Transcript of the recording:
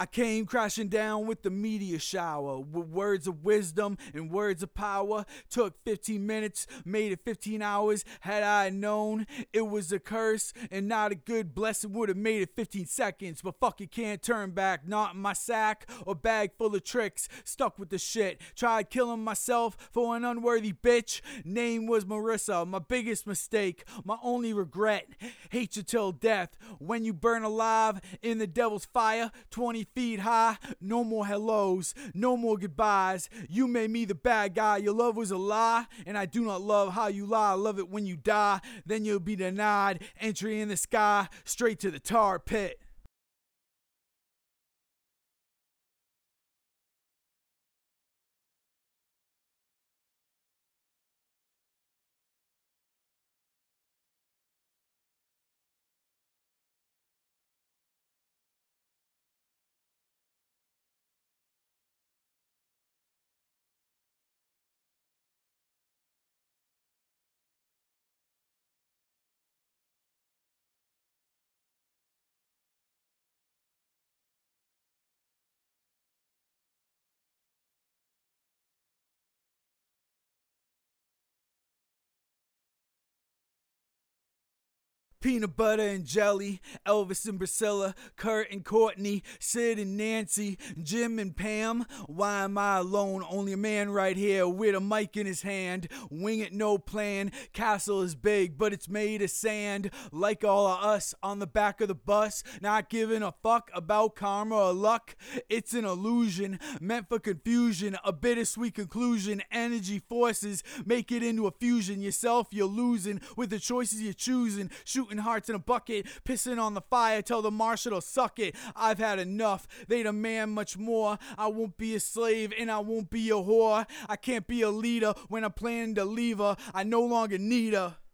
I came crashing down with the meteor shower, with words of wisdom and words of power. Took 15 minutes, made it 15 hours. Had I known it was a curse and not a good blessing, would have made it 15 seconds. But fuck, you can't turn back. Not in my sack or bag full of tricks. Stuck with the shit. Tried killing myself for an unworthy bitch. Name was Marissa. My biggest mistake, my only regret. Hate you till death. When you burn alive in the devil's fire, 20 feet high, no more hellos, no more goodbyes. You made me the bad guy. Your love was a lie, and I do not love how you lie. I love it when you die, then you'll be denied entry in the sky, straight to the tar pit. Peanut butter and jelly, Elvis and Priscilla, Kurt and Courtney, Sid and Nancy, Jim and Pam. Why am I alone? Only a man right here with a mic in his hand. Wing it, no plan. Castle is big, but it's made of sand. Like all of us on the back of the bus, not giving a fuck about karma or luck. It's an illusion meant for confusion, a bittersweet conclusion. Energy forces make it into a fusion. Yourself, you're losing with the choices you're choosing. Shooting hearts in a bucket, pissing on the fire, tell the marshal to suck it. I've had enough, they demand much more. I won't be a slave and I won't be a whore. I can't be a leader when I'm planning to leave her. I no longer need her.